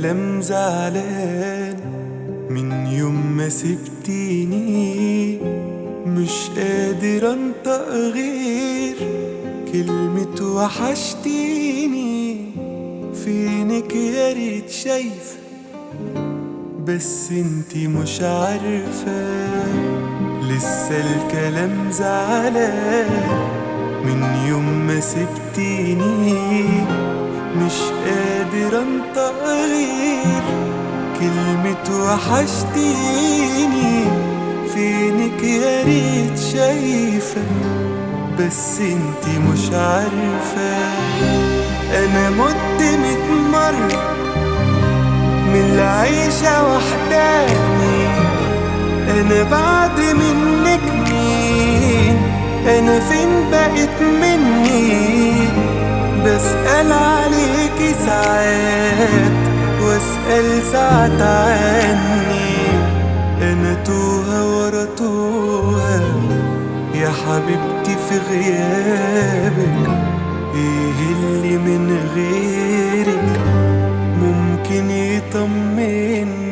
الكلام زعلان من يوم ما سبتيني، مش قادر انطق غير كلمة وحشتيني. فينك يا ريت شايفة بس انتي مش عارفة، لسه الكلام زعلان من يوم ما سبتيني، مش قادر انطق غير كلمة وحشتيني. فينك يا ريت شايفة بس انتي مش عارفة. انا مت 100 مرة من العيشة وحداني، انا بعد منك مين؟ انا فين بقيت مني؟ بسأل عليكي ساعات واسأل ساعات عني. انا توهة ورا توهة يا حبيبتي في غيابك. ايه اللي من غيرك ممكن يطمني؟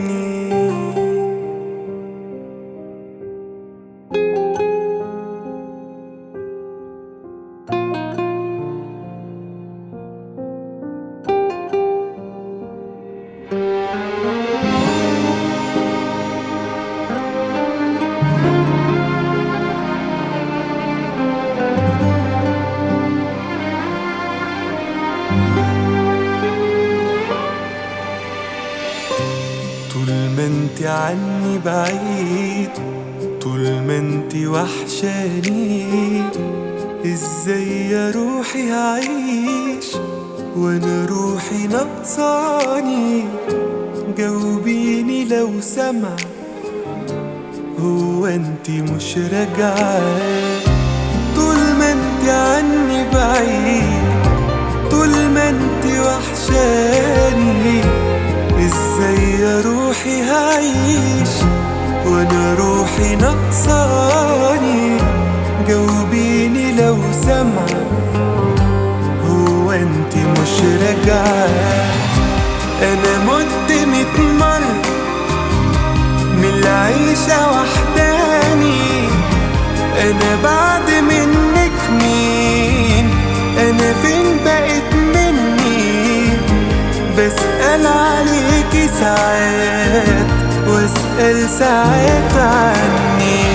طول ما انتي عني بعيد، طول ما انتي وحشاني، ازاي يا روحي هعيش وانا روحي نقصاني؟ جاوبيني لو سمع، هو انتي مش راجعة؟ طول ما انتي عني بعيد، طول ما انتي وحشاني، ازاي يا روحي هعيش وانا روحي نقصاني؟ جاوبيني لو سمع، هو انتي مش راجعة؟ انا مت 100 مرة من العيشة وحداني، انا بعد منك مين؟ انا فين بقيت مني؟ بسأل عليكي ساعات واسأل ساعات عني.